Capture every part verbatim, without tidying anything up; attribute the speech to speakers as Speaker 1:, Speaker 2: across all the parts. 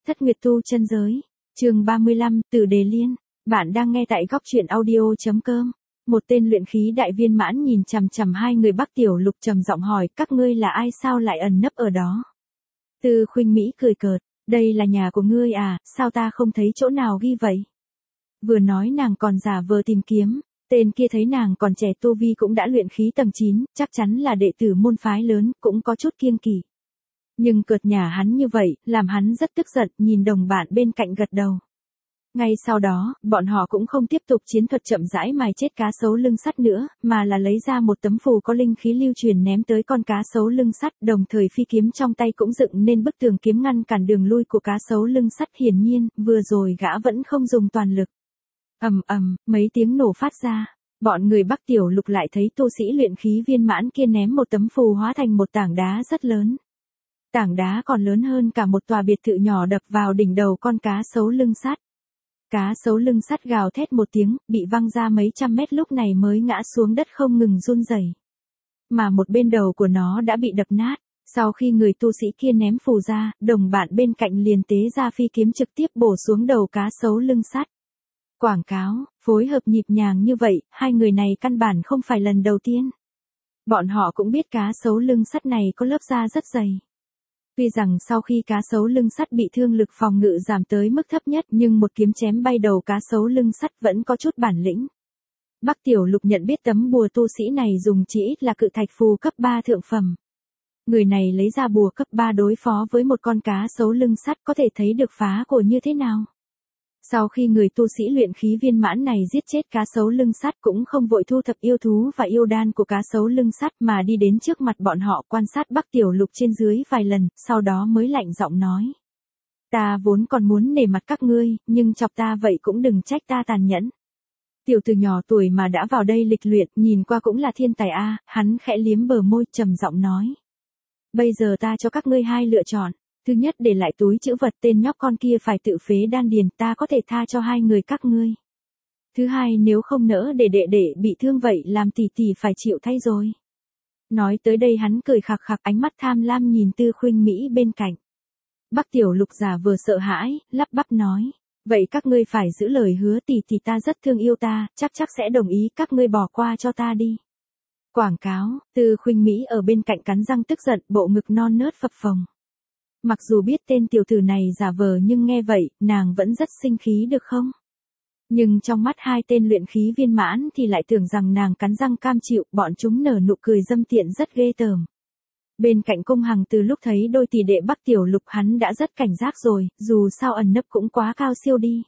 Speaker 1: Thất Nguyệt Tu Chân Giới, chương ba mươi lăm, Tử Đề Liên. Bạn đang nghe tại góc truyện audio chấm com. Một tên luyện khí đại viên mãn nhìn chằm chằm hai người Bắc Tiểu Lục trầm giọng hỏi, các ngươi là ai, sao lại ẩn nấp ở đó? Tư Khuynh Mỹ cười cợt, đây là nhà của ngươi à, sao ta không thấy chỗ nào ghi vậy? Vừa nói nàng còn giả vờ tìm kiếm, tên kia thấy nàng còn trẻ tu vi cũng đã luyện khí tầng chín, chắc chắn là đệ tử môn phái lớn, cũng có chút kiêng kỵ. Nhưng cợt nhả hắn như vậy, làm hắn rất tức giận, nhìn đồng bạn bên cạnh gật đầu. Ngay sau đó, bọn họ cũng không tiếp tục chiến thuật chậm rãi mài chết cá sấu lưng sắt nữa, mà là lấy ra một tấm phù có linh khí lưu truyền ném tới con cá sấu lưng sắt, đồng thời phi kiếm trong tay cũng dựng nên bức tường kiếm ngăn cản đường lui của cá sấu lưng sắt. Hiển nhiên, vừa rồi gã vẫn không dùng toàn lực. Ầm ầm, mấy tiếng nổ phát ra. Bọn người Bắc Tiểu Lục lại thấy tu sĩ luyện khí viên mãn kia ném một tấm phù hóa thành một tảng đá rất lớn. Tảng đá còn lớn hơn cả một tòa biệt thự nhỏ đập vào đỉnh đầu con cá sấu lưng sắt. Cá sấu lưng sắt gào thét một tiếng, bị văng ra mấy trăm mét lúc này mới ngã xuống đất không ngừng run rẩy. Mà một bên đầu của nó đã bị đập nát. Sau khi người tu sĩ kia ném phù ra, đồng bạn bên cạnh liền tế ra phi kiếm trực tiếp bổ xuống đầu cá sấu lưng sắt. Quảng cáo, phối hợp nhịp nhàng như vậy, hai người này căn bản không phải lần đầu tiên. Bọn họ cũng biết cá sấu lưng sắt này có lớp da rất dày. Tuy rằng sau khi cá sấu lưng sắt bị thương lực phòng ngự giảm tới mức thấp nhất, nhưng một kiếm chém bay đầu cá sấu lưng sắt vẫn có chút bản lĩnh. Bắc Tiểu Lục nhận biết tấm bùa tu sĩ này dùng chỉ ít là cự thạch phù cấp ba thượng phẩm. Người này lấy ra bùa cấp ba đối phó với một con cá sấu lưng sắt, có thể thấy được phá của như thế nào. Sau khi người tu sĩ luyện khí viên mãn này giết chết cá sấu lưng sắt, cũng không vội thu thập yêu thú và yêu đan của cá sấu lưng sắt mà đi đến trước mặt bọn họ quan sát Bắc Tiểu Lục trên dưới vài lần, sau đó mới lạnh giọng nói. Ta vốn còn muốn nể mặt các ngươi, nhưng chọc ta vậy cũng đừng trách ta tàn nhẫn. Tiểu tử nhỏ tuổi mà đã vào đây lịch luyện, nhìn qua cũng là thiên tài a, hắn khẽ liếm bờ môi trầm giọng nói. Bây giờ ta cho các ngươi hai lựa chọn. Thứ nhất, để lại túi trữ vật, tên nhóc con kia phải tự phế đan điền, ta có thể tha cho hai người các ngươi. Thứ hai, nếu không nỡ để đệ đệ bị thương vậy làm tỷ tỷ phải chịu thay rồi. Nói tới đây hắn cười khặc khặc, ánh mắt tham lam nhìn Tư Khuynh Mỹ bên cạnh. Bắc Tiểu Lục giả vừa sợ hãi, lắp bắp nói. Vậy các ngươi phải giữ lời hứa, tỷ tỷ ta rất thương yêu ta, chắc chắc sẽ đồng ý các ngươi bỏ qua cho ta đi. Quảng cáo, Tư Khuynh Mỹ ở bên cạnh cắn răng tức giận, bộ ngực non nớt phập phồng. Mặc dù biết tên tiểu tử này giả vờ nhưng nghe vậy, nàng vẫn rất sinh khí được không? Nhưng trong mắt hai tên luyện khí viên mãn thì lại tưởng rằng nàng cắn răng cam chịu, bọn chúng nở nụ cười dâm tiện rất ghê tởm. Bên cạnh Cung Hằng từ lúc thấy đôi tỷ đệ Bắc Tiểu Lục hắn đã rất cảnh giác rồi, dù sao ẩn nấp cũng quá cao siêu đi.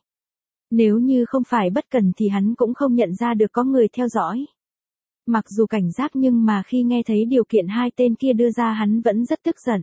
Speaker 1: Nếu như không phải bất cẩn thì hắn cũng không nhận ra được có người theo dõi. Mặc dù cảnh giác nhưng mà khi nghe thấy điều kiện hai tên kia đưa ra hắn vẫn rất tức giận.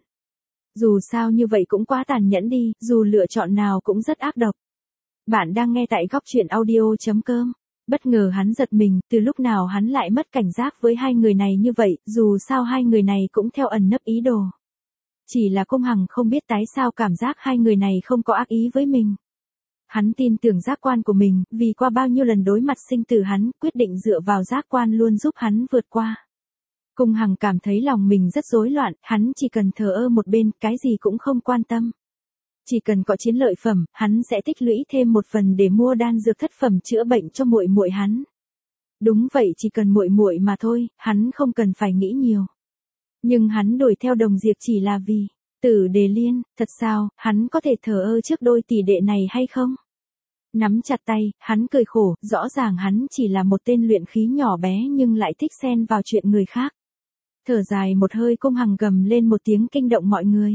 Speaker 1: Dù sao như vậy cũng quá tàn nhẫn đi, dù lựa chọn nào cũng rất ác độc. Bạn đang nghe tại góc truyện audio chấm com. Bất ngờ hắn giật mình, từ lúc nào hắn lại mất cảnh giác với hai người này như vậy, dù sao hai người này cũng theo ẩn nấp ý đồ. Chỉ là Cung Hằng không biết tại sao cảm giác hai người này không có ác ý với mình. Hắn tin tưởng giác quan của mình, vì qua bao nhiêu lần đối mặt sinh tử hắn quyết định dựa vào giác quan luôn giúp hắn vượt qua. Cung Hằng cảm thấy lòng mình rất rối loạn, hắn chỉ cần thờ ơ một bên, cái gì cũng không quan tâm. Chỉ cần có chiến lợi phẩm, hắn sẽ tích lũy thêm một phần để mua đan dược thất phẩm chữa bệnh cho muội muội hắn. Đúng vậy, chỉ cần muội muội mà thôi, hắn không cần phải nghĩ nhiều. Nhưng hắn đuổi theo Đồng Diệp chỉ là vì Tử Đề Liên, thật sao, hắn có thể thờ ơ trước đôi tỷ đệ này hay không? Nắm chặt tay, hắn cười khổ, rõ ràng hắn chỉ là một tên luyện khí nhỏ bé nhưng lại thích xen vào chuyện người khác. Thở dài một hơi, Cung Hằng gầm lên một tiếng kinh động mọi người.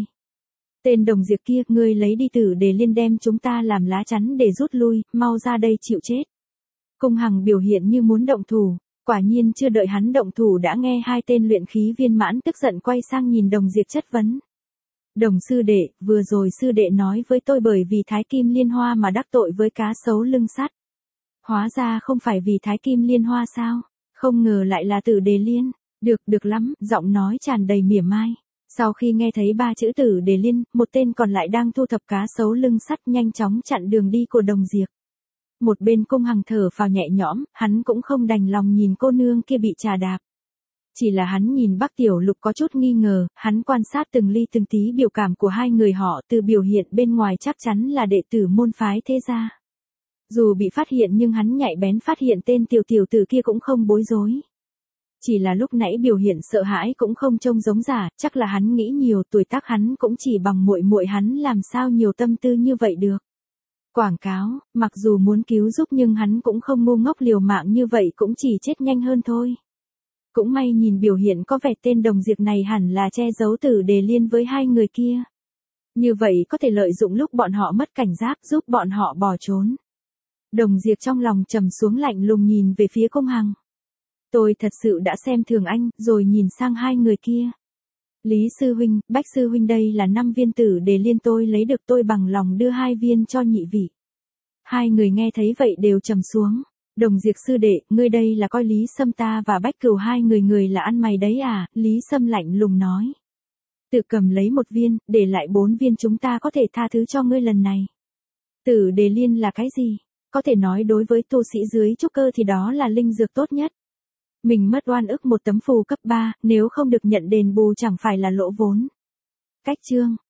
Speaker 1: Tên Đồng Diệp kia, ngươi lấy đi Tử Đề Liên đem chúng ta làm lá chắn để rút lui, mau ra đây chịu chết. Cung Hằng biểu hiện như muốn động thủ, quả nhiên chưa đợi hắn động thủ đã nghe hai tên luyện khí viên mãn tức giận quay sang nhìn Đồng Diệp chất vấn. Đồng sư đệ, vừa rồi sư đệ nói với tôi bởi vì Thái Kim Liên Hoa mà đắc tội với cá sấu lưng sắt. Hóa ra không phải vì Thái Kim Liên Hoa sao, không ngờ lại là Tử Đề Liên. Được, được lắm, giọng nói tràn đầy mỉa mai. Sau khi nghe thấy ba chữ Tử Đề Liên, một tên còn lại đang thu thập cá sấu lưng sắt nhanh chóng chặn đường đi của Đồng Diệp. Một bên Cung Hằng thở phào nhẹ nhõm, hắn cũng không đành lòng nhìn cô nương kia bị trà đạp. Chỉ là hắn nhìn Bắc Tiểu Lục có chút nghi ngờ, hắn quan sát từng ly từng tí biểu cảm của hai người họ, từ biểu hiện bên ngoài chắc chắn là đệ tử môn phái thế gia. Dù bị phát hiện nhưng hắn nhạy bén phát hiện tên tiểu tiểu tử kia cũng không bối rối. Chỉ là lúc nãy biểu hiện sợ hãi cũng không trông giống giả, chắc là hắn nghĩ nhiều, tuổi tác hắn cũng chỉ bằng muội muội hắn, làm sao nhiều tâm tư như vậy được. Quảng cáo, mặc dù muốn cứu giúp nhưng hắn cũng không ngu ngốc liều mạng như vậy, cũng chỉ chết nhanh hơn thôi. Cũng may nhìn biểu hiện có vẻ tên Đồng Diệp này hẳn là che giấu Tử Đề Liên với hai người kia. Như vậy có thể lợi dụng lúc bọn họ mất cảnh giác, giúp bọn họ bỏ trốn. Đồng Diệp trong lòng trầm xuống, lạnh lùng nhìn về phía Cung Hằng. Tôi thật sự đã xem thường anh, rồi nhìn sang hai người kia. Lý sư huynh, Bách sư huynh, đây là năm viên Tử Đề Liên tôi lấy được, tôi bằng lòng đưa hai viên cho nhị vị. Hai người nghe thấy vậy đều trầm xuống. Đồng Diệp sư đệ, ngươi đây là coi Lý Sâm ta và Bách Cửu hai người người là ăn mày đấy à? Lý Sâm lạnh lùng nói. Tự cầm lấy một viên, để lại bốn viên, chúng ta có thể tha thứ cho ngươi lần này. Tử Đề Liên là cái gì? Có thể nói đối với tu sĩ dưới trúc cơ thì đó là linh dược tốt nhất. Mình mất oan ức một tấm phù cấp ba, nếu không được nhận đền bù chẳng phải là lỗ vốn. Cách chương